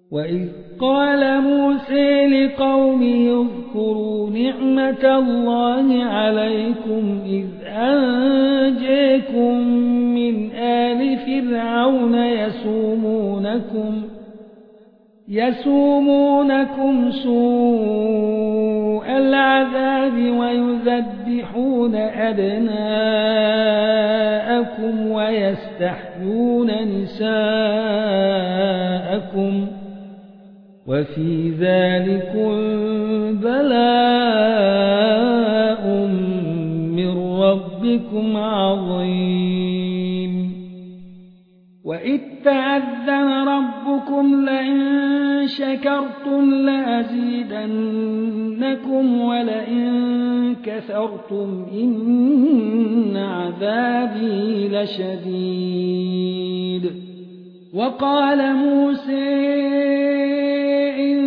وإذ قال موسى لقومه اذكروا نعمة الله عليكم إذ أنجاكم من آل فرعون يسومونكم سوء العذاب ويذبحون أبناءكم ويستحيون نساءكم وفي ذلكم بلاء من ربكم عظيم وإذ تأذن ربكم لئن شكرتم لأزيدنكم ولئن كفرتم إن عذابي لشديد وقال موسى إن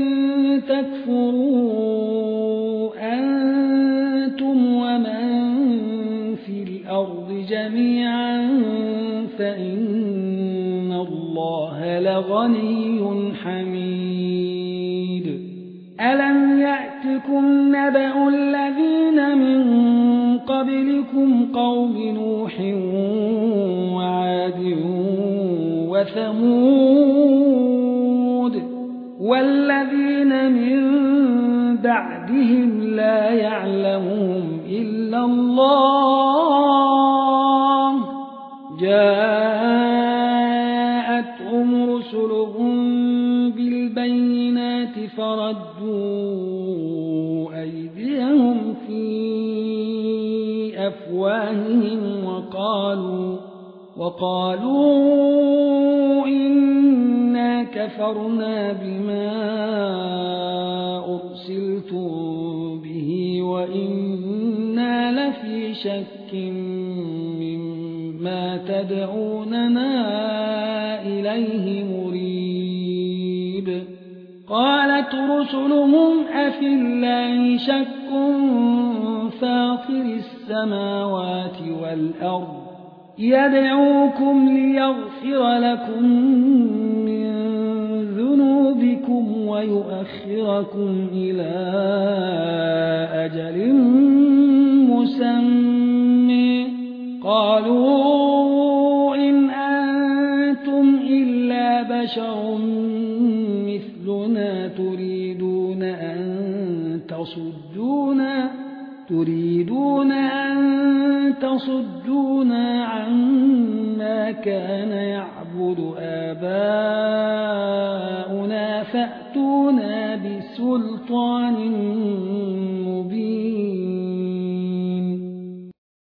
تكفروا أنتم ومن في الأرض جميعا فإن الله لغني حميد ألم يأتكم نبأ الذين من قبلكم قوم نوح وعاد وثمود والذين من بعدهم لا يعلمهم إلا الله جاءتهم رسلهم بالبينات فردوا أيديهم في أفواههم وقالوا إنا كفرنا بما أرسلتم به وإنا لفي شك مما تدعوننا إليه مريب قالت رسلهم أفي الله شك فاطر السماوات والأرض يدعوكم ليغفر لكم من ذنوبكم ويؤخركم إلى أجل مسمى قالوا إن أنتم إلا بشر مثلنا تريدون أن تصدونا عما كان يعبد آباؤنا فأتونا بسلطان